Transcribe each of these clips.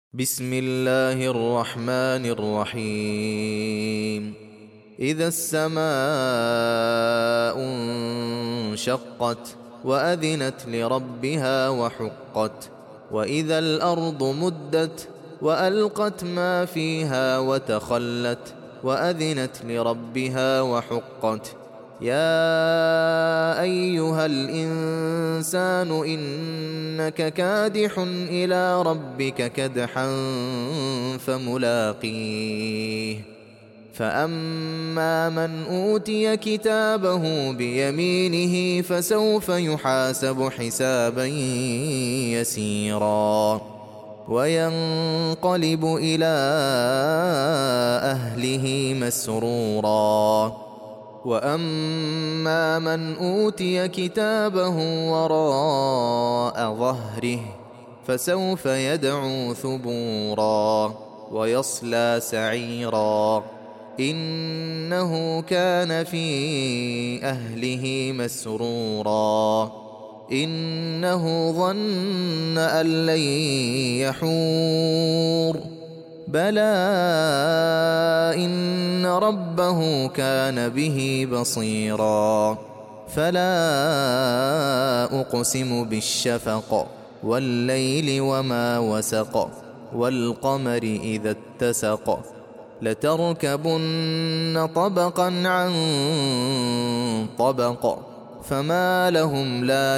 بسم الله الرحمن الرحيم. إذا السماء انشقت وأذنت لربها وحقت، وإذا الأرض مدت وألقت ما فيها وتخلت وأذنت لربها وحقت. يا أيها الإنسان إنك كادح إلى ربك كدحا فملاقيه. فأما من أوتي كتابه بيمينه فسوف يحاسب حسابا يسيرا وينقلب إلى أهله مسرورا. وأما من أوتي كتابه وراء ظهره فسوف يدعو ثبورا ويصلى سعيرا إنه كان في أهله مسرورا إنه ظن أن لن يحور بلى إن ربه كان به بصيرا. فلا أقسم بالشفق والليل وما وسق والقمر إذا اتسق لتركبن طبقا عن طبق فما لهم لا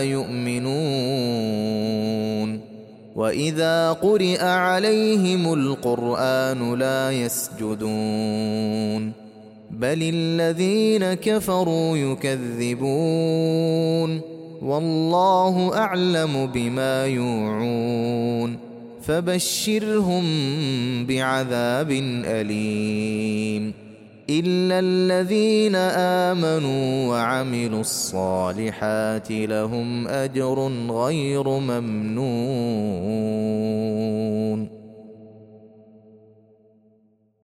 يؤمنون. وإذا قرئ عليهم القرآن لا يسجدون بل الذين كفروا يكذبون والله أعلم بما يوعون فبشرهم بعذاب أليم إلا الذين آمنوا وعملوا الصالحات لهم أجر غير ممنون.